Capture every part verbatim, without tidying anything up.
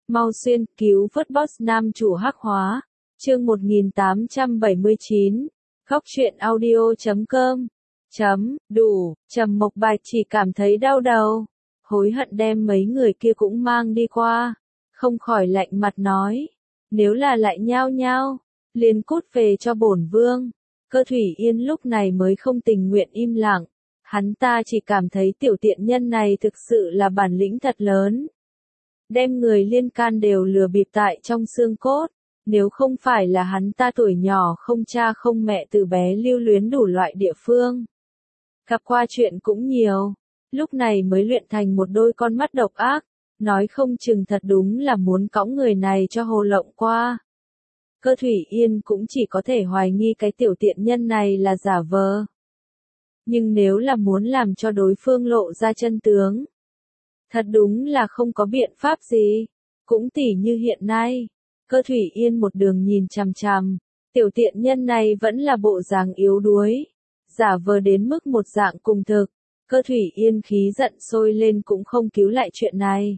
Mau xuyên, cứu vớt boss nam chủ hắc hóa. Chương một nghìn tám trăm bảy mươi chín. Góc truyện audio chấm com. Chấm, đủ, Trầm Mộc Bạch chỉ cảm thấy đau đầu. Hối hận đem mấy người kia cũng mang đi qua. Không khỏi lạnh mặt nói. Nếu là lại nhao nhao, liền cút về cho bổn vương. Cơ Thủy Yên lúc này mới không tình nguyện im lặng. Hắn ta chỉ cảm thấy tiểu tiện nhân này thực sự là bản lĩnh thật lớn. Đem người liên can đều lừa bịp tại trong xương cốt. Nếu không phải là hắn ta tuổi nhỏ không cha không mẹ từ bé lưu luyến đủ loại địa phương. Gặp qua chuyện cũng nhiều. Lúc này mới luyện thành một đôi con mắt độc ác. Nói không chừng thật đúng là muốn cõng người này cho hồ lộng qua. Cơ Thủy Yên cũng chỉ có thể hoài nghi cái tiểu tiện nhân này là giả vờ. Nhưng nếu là muốn làm cho đối phương lộ ra chân tướng, thật đúng là không có biện pháp gì. Cũng tỉ như hiện nay, Cơ Thủy Yên một đường nhìn chằm chằm, tiểu tiện nhân này vẫn là bộ dáng yếu đuối, giả vờ đến mức một dạng cùng thực. Cơ Thủy Yên khí giận sôi lên cũng không cứu lại chuyện này.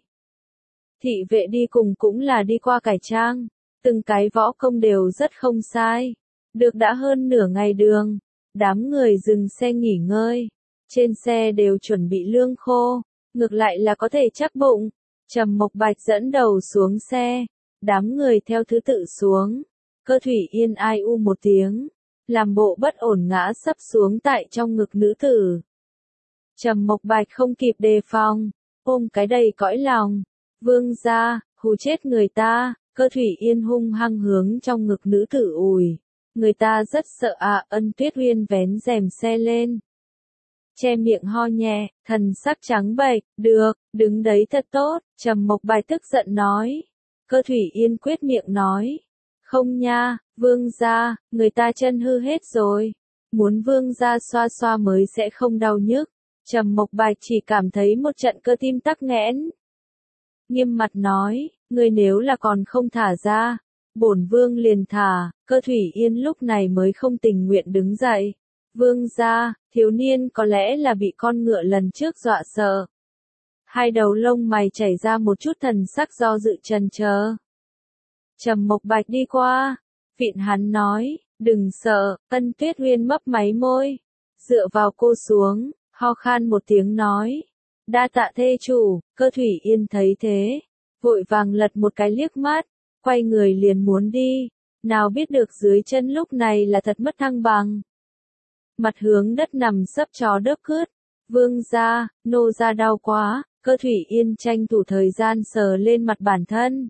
Thị vệ đi cùng cũng là đi qua cải trang, từng cái võ công đều rất không sai. Được đã hơn nửa ngày đường, đám người dừng xe nghỉ ngơi, trên xe đều chuẩn bị lương khô, ngược lại là có thể chắc bụng. Trầm Mộc Bạch dẫn đầu xuống xe, đám người theo thứ tự xuống. Cơ Thủy Yên ai u một tiếng, làm bộ bất ổn ngã sấp xuống tại trong ngực nữ tử. Trầm Mộc Bạch không kịp đề phòng, ôm cái đầy cõi lòng. Vương gia, hù chết người ta. Cơ Thủy Yên hung hăng hướng trong ngực nữ tử ủi. Người ta rất sợ à. Ân Tuyết Uyên vén rèm xe lên, che miệng ho nhẹ, thần sắc trắng bệch. Được, đứng đấy thật tốt. Trầm Mộc Bạch tức giận nói. Cơ Thủy Yên quyết miệng nói. Không nha, vương gia, người ta chân hư hết rồi. Muốn vương gia xoa xoa mới sẽ không đau nhức. Trầm Mộc Bạch chỉ cảm thấy một trận cơ tim tắc nghẽn. Nghiêm mặt nói, người nếu là còn không thả ra, bổn vương liền thả. Cơ Thủy Yên lúc này mới không tình nguyện đứng dậy. Vương gia, thiếu niên có lẽ là bị con ngựa lần trước dọa sợ. Hai đầu lông mày chảy ra một chút thần sắc do dự chần chờ. Trầm Mộc Bạch đi qua, vịn hắn nói, đừng sợ. Ân Tuyết Uyên mấp máy môi, dựa vào cô xuống, ho khan một tiếng nói. Đa tạ thê chủ. Cơ Thủy Yên thấy thế, vội vàng lật một cái liếc mắt, quay người liền muốn đi, nào biết được dưới chân lúc này là thật mất thăng bằng. Mặt hướng đất nằm sấp chó đớp cướt. Vương gia, nô gia đau quá. Cơ Thủy Yên tranh thủ thời gian sờ lên mặt bản thân.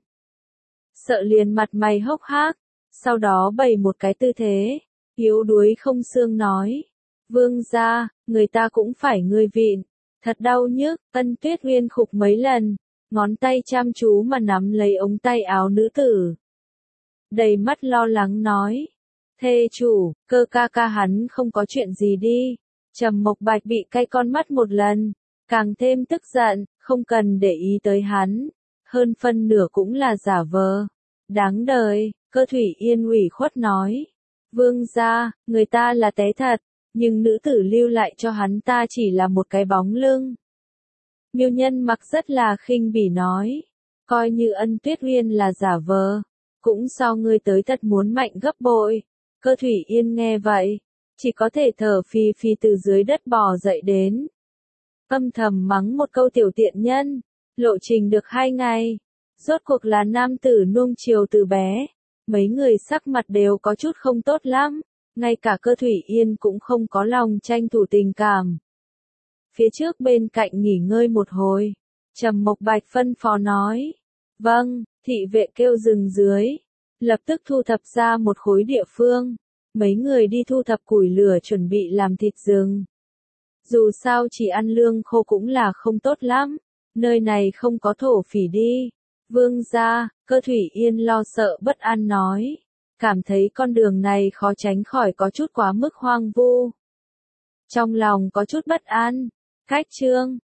Sợ liền mặt mày hốc hác, sau đó bày một cái tư thế, yếu đuối không xương nói. Vương gia, người ta cũng phải ngươi vịn. Thật đau nhức. Ân Tuyết Uyên khục mấy lần, ngón tay chăm chú mà nắm lấy ống tay áo nữ tử. Đầy mắt lo lắng nói. Thê chủ, Cơ ca ca hắn không có chuyện gì đi. Trầm Mộc Bạch bị cay con mắt một lần, càng thêm tức giận, không cần để ý tới hắn. Hơn phân nửa cũng là giả vờ. Đáng đời. Cơ Thủy Yên ủy khuất nói. Vương gia, người ta là té thật. Nhưng nữ tử lưu lại cho hắn ta chỉ là một cái bóng lưng. Miêu Nhân mặc rất là khinh bỉ nói. Coi như Ân Tuyết Uyên là giả vờ, cũng so ngươi tới thật muốn mạnh gấp bội. Cơ Thủy Yên nghe vậy, chỉ có thể thở phì phì từ dưới đất bò dậy đến. Âm thầm mắng một câu tiểu tiện nhân. Lộ trình được hai ngày. Rốt cuộc là nam tử nuông chiều từ bé. Mấy người sắc mặt đều có chút không tốt lắm. Ngay cả Cơ Thủy Yên cũng không có lòng tranh thủ tình cảm. Phía trước bên cạnh nghỉ ngơi một hồi, Trầm Mộc Bạch phân phó nói. Vâng. Thị vệ kêu dừng dưới, lập tức thu thập ra một khối địa phương. Mấy người đi thu thập củi lửa chuẩn bị làm thịt rừng. Dù sao chỉ ăn lương khô cũng là không tốt lắm. Nơi này không có thổ phỉ đi. Vương gia, Cơ Thủy Yên lo sợ bất an nói. Cảm thấy con đường này khó tránh khỏi có chút quá mức hoang vu. Trong lòng có chút bất an. Cách chương,